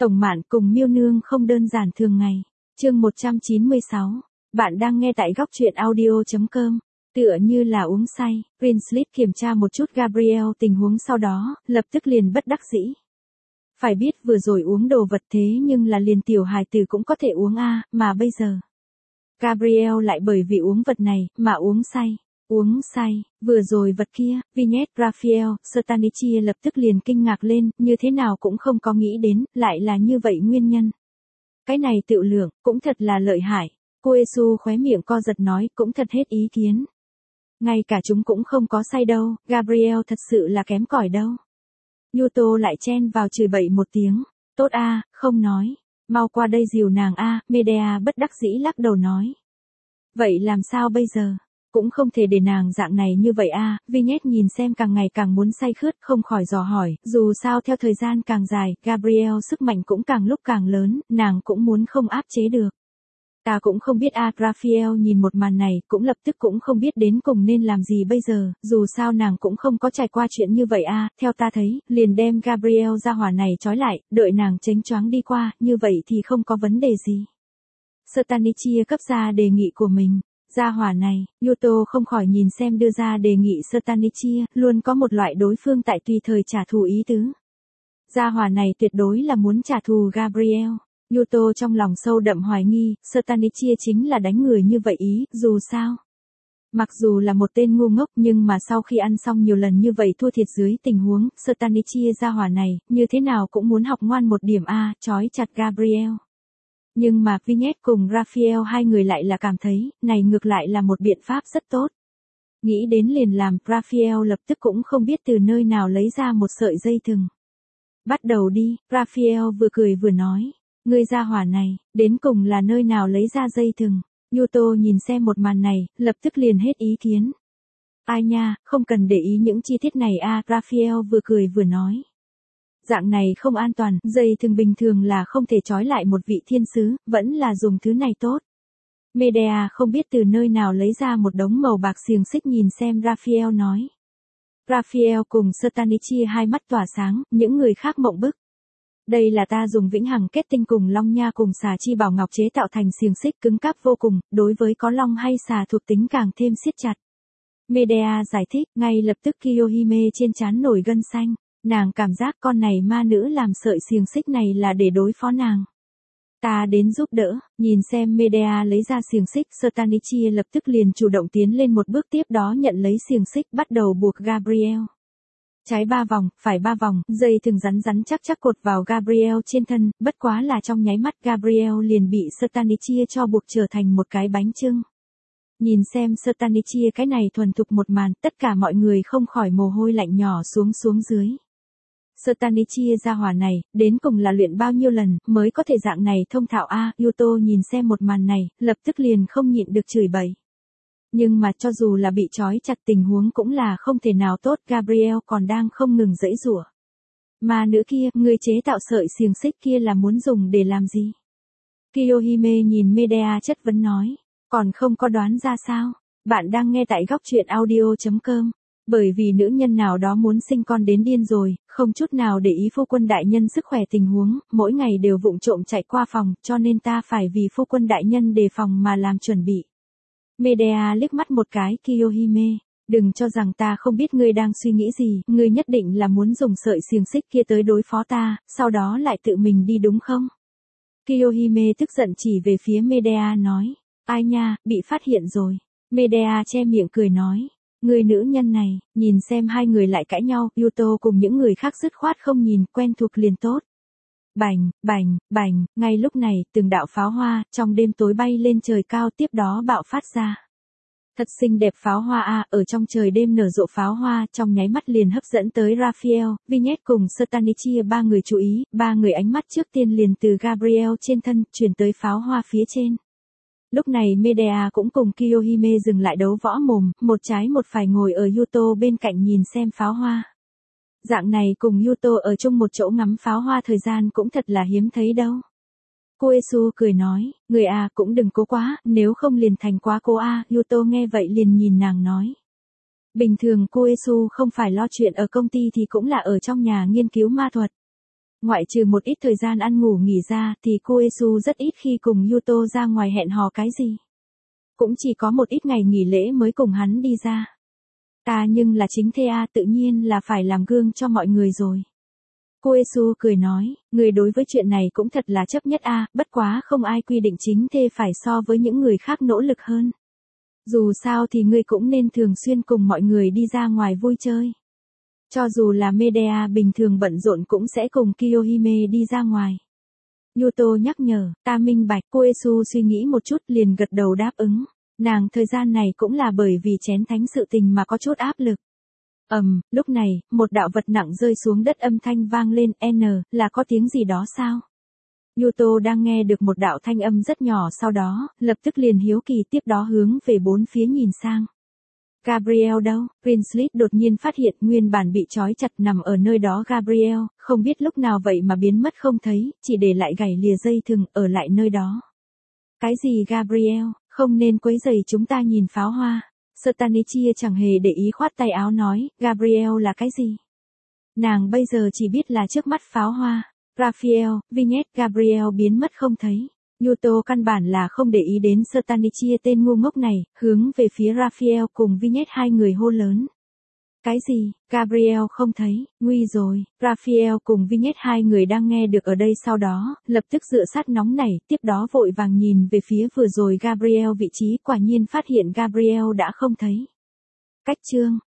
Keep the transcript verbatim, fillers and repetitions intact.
Tổng Mạn cùng Miêu Nương không đơn giản thường ngày. Chương một trăm chín mươi sáu. Bạn đang nghe tại góc truyện audio chấm com. Tựa như là uống say, Winslet kiểm tra một chút Gabriel tình huống sau đó, lập tức liền bất đắc dĩ. Phải biết vừa rồi uống đồ vật thế nhưng là liền tiểu hài tử cũng có thể uống a, mà bây giờ. Gabriel lại bởi vì uống vật này, mà uống say. Uống say, vừa rồi vật kia, Vignette Raphael, Stanichi lập tức liền kinh ngạc lên, như thế nào cũng không có nghĩ đến, lại là như vậy nguyên nhân. Cái này tự lượng, cũng thật là lợi hại. Koesu khóe miệng co giật nói, cũng thật hết ý kiến. Ngay cả chúng cũng không có say đâu, Gabriel thật sự là kém cỏi đâu. Yuto lại chen vào chửi bậy một tiếng, tốt a, không nói, mau qua đây dìu nàng a, Medea bất đắc dĩ lắc đầu nói. Vậy làm sao bây giờ? Cũng không thể để nàng dạng này như vậy a, Vignette nhìn xem càng ngày càng muốn say khướt, không khỏi dò hỏi, dù sao theo thời gian càng dài, Gabriel sức mạnh cũng càng lúc càng lớn, nàng cũng muốn không áp chế được. Ta cũng không biết a, Raphael nhìn một màn này, cũng lập tức cũng không biết đến cùng nên làm gì bây giờ, dù sao nàng cũng không có trải qua chuyện như vậy a, theo ta thấy, liền đem Gabriel ra hỏa này trói lại, đợi nàng chánh choáng đi qua, như vậy thì không có vấn đề gì. Stanichi cấp ra đề nghị của mình. Gia hỏa này, Yuto không khỏi nhìn xem đưa ra đề nghị Stanichi, luôn có một loại đối phương tại tùy thời trả thù ý tứ. Gia hỏa này tuyệt đối là muốn trả thù Gabriel. Yuto trong lòng sâu đậm hoài nghi, Stanichi chính là đánh người như vậy ý, dù sao. Mặc dù là một tên ngu ngốc nhưng mà sau khi ăn xong nhiều lần như vậy thua thiệt dưới tình huống, Stanichi gia hỏa này, như thế nào cũng muốn học ngoan một điểm A, trói chặt Gabriel. Nhưng mà Vignette cùng Raphael hai người lại là cảm thấy, này ngược lại là một biện pháp rất tốt. Nghĩ đến liền làm, Raphael lập tức cũng không biết từ nơi nào lấy ra một sợi dây thừng. Bắt đầu đi, Raphael vừa cười vừa nói, ngươi gia hỏa này, đến cùng là nơi nào lấy ra dây thừng. Yuto nhìn xem một màn này, lập tức liền hết ý kiến. Ai nha, không cần để ý những chi tiết này a, Raphael vừa cười vừa nói. Dạng này không an toàn, dây thừng bình thường là không thể trói lại một vị thiên sứ, vẫn là dùng thứ này tốt. Medea không biết từ nơi nào lấy ra một đống màu bạc xiềng xích nhìn xem Raphael nói. Raphael cùng Stanichi hai mắt tỏa sáng, những người khác mộng bức. Đây là ta dùng vĩnh hằng kết tinh cùng long nha cùng xà chi bảo ngọc chế tạo thành xiềng xích cứng cáp vô cùng, đối với có long hay xà thuộc tính càng thêm siết chặt. Medea giải thích, ngay lập tức Kiyohime trên trán nổi gân xanh. Nàng cảm giác con này ma nữ làm sợi xiềng xích này là để đối phó nàng. Ta đến giúp đỡ, nhìn xem Medea lấy ra xiềng xích, Stanichi lập tức liền chủ động tiến lên một bước tiếp đó nhận lấy xiềng xích bắt đầu buộc Gabriel. Trái ba vòng, phải ba vòng, dây thừng rắn rắn chắc chắc cột vào Gabriel trên thân, bất quá là trong nháy mắt Gabriel liền bị Stanichi cho buộc trở thành một cái bánh chưng. Nhìn xem Stanichi cái này thuần thục một màn, tất cả mọi người không khỏi mồ hôi lạnh nhỏ xuống xuống dưới. Stanichi gia hỏa này, đến cùng là luyện bao nhiêu lần, mới có thể dạng này thông thạo a, Yuto nhìn xem một màn này, lập tức liền không nhịn được chửi bậy. Nhưng mà cho dù là bị trói chặt tình huống cũng là không thể nào tốt, Gabriel còn đang không ngừng giãy giụa. Mà nữ kia, người chế tạo sợi xiềng xích kia là muốn dùng để làm gì? Kiyohime nhìn Medea chất vấn nói, còn không có đoán ra sao? Bạn đang nghe tại góc truyện audio chấm com. Bởi vì nữ nhân nào đó muốn sinh con đến điên rồi, không chút nào để ý phu quân đại nhân sức khỏe tình huống, mỗi ngày đều vụng trộm chạy qua phòng, cho nên ta phải vì phu quân đại nhân đề phòng mà làm chuẩn bị. Medea liếc mắt một cái Kiyohime, đừng cho rằng ta không biết ngươi đang suy nghĩ gì, ngươi nhất định là muốn dùng sợi xiềng xích kia tới đối phó ta, sau đó lại tự mình đi đúng không? Kiyohime tức giận chỉ về phía Medea nói, ai nha, bị phát hiện rồi. Medea che miệng cười nói. Người nữ nhân này, nhìn xem hai người lại cãi nhau, Yuto cùng những người khác dứt khoát không nhìn, quen thuộc liền tốt. Bành, bành, bành, ngay lúc này, từng đạo pháo hoa, trong đêm tối bay lên trời cao tiếp đó bạo phát ra. Thật xinh đẹp pháo hoa a, ở trong trời đêm nở rộ pháo hoa, trong nháy mắt liền hấp dẫn tới Raphael, Vignette cùng Stanichi ba người chú ý, ba người ánh mắt trước tiên liền từ Gabriel trên thân, chuyển tới pháo hoa phía trên. Lúc này Medea cũng cùng Kiyohime dừng lại đấu võ mồm, một trái một phải ngồi ở Yuto bên cạnh nhìn xem pháo hoa. Dạng này cùng Yuto ở chung một chỗ ngắm pháo hoa thời gian cũng thật là hiếm thấy đâu. Koesu cười nói, người à cũng đừng cố quá, nếu không liền thành quá cố a, Yuto nghe vậy liền nhìn nàng nói. Bình thường Koesu không phải lo chuyện ở công ty thì cũng là ở trong nhà nghiên cứu ma thuật. Ngoại trừ một ít thời gian ăn ngủ nghỉ ra thì Koesu rất ít khi cùng Yuto ra ngoài hẹn hò cái gì. Cũng chỉ có một ít ngày nghỉ lễ mới cùng hắn đi ra. Ta nhưng là chính thê a, tự nhiên là phải làm gương cho mọi người rồi. Koesu cười nói, người đối với chuyện này cũng thật là chấp nhất a, bất quá không ai quy định chính thê phải so với những người khác nỗ lực hơn. Dù sao thì ngươi cũng nên thường xuyên cùng mọi người đi ra ngoài vui chơi. Cho dù là Medea bình thường bận rộn cũng sẽ cùng Kiyohime đi ra ngoài. Yuto nhắc nhở, ta minh bạch. Koesu suy nghĩ một chút liền gật đầu đáp ứng. Nàng thời gian này cũng là bởi vì chén thánh sự tình mà có chút áp lực. Ầm, um, lúc này, một đạo vật nặng rơi xuống đất, âm thanh vang lên. N, là có tiếng gì đó sao? Yuto đang nghe được một đạo thanh âm rất nhỏ, sau đó, lập tức liền hiếu kỳ tiếp đó hướng về bốn phía nhìn sang. Gabriel đâu? Prinsley đột nhiên phát hiện nguyên bản bị trói chặt nằm ở nơi đó Gabriel, không biết lúc nào vậy mà biến mất không thấy, chỉ để lại gảy lìa dây thừng ở lại nơi đó. Cái gì Gabriel, không nên quấy rầy chúng ta nhìn pháo hoa. Stanichia chẳng hề để ý khoát tay áo nói, Gabriel là cái gì? Nàng bây giờ chỉ biết là trước mắt pháo hoa. Raphael, Vignette, Gabriel biến mất không thấy. Yuto căn bản là không để ý đến Stanichia tên ngu ngốc này, hướng về phía Raphael cùng Vignette hai người hô lớn. Cái gì? Gabriel không thấy, nguy rồi. Raphael cùng Vignette hai người đang nghe được ở đây, sau đó, lập tức dựa sát nóng nảy, tiếp đó vội vàng nhìn về phía vừa rồi Gabriel vị trí, quả nhiên phát hiện Gabriel đã không thấy. Cách chương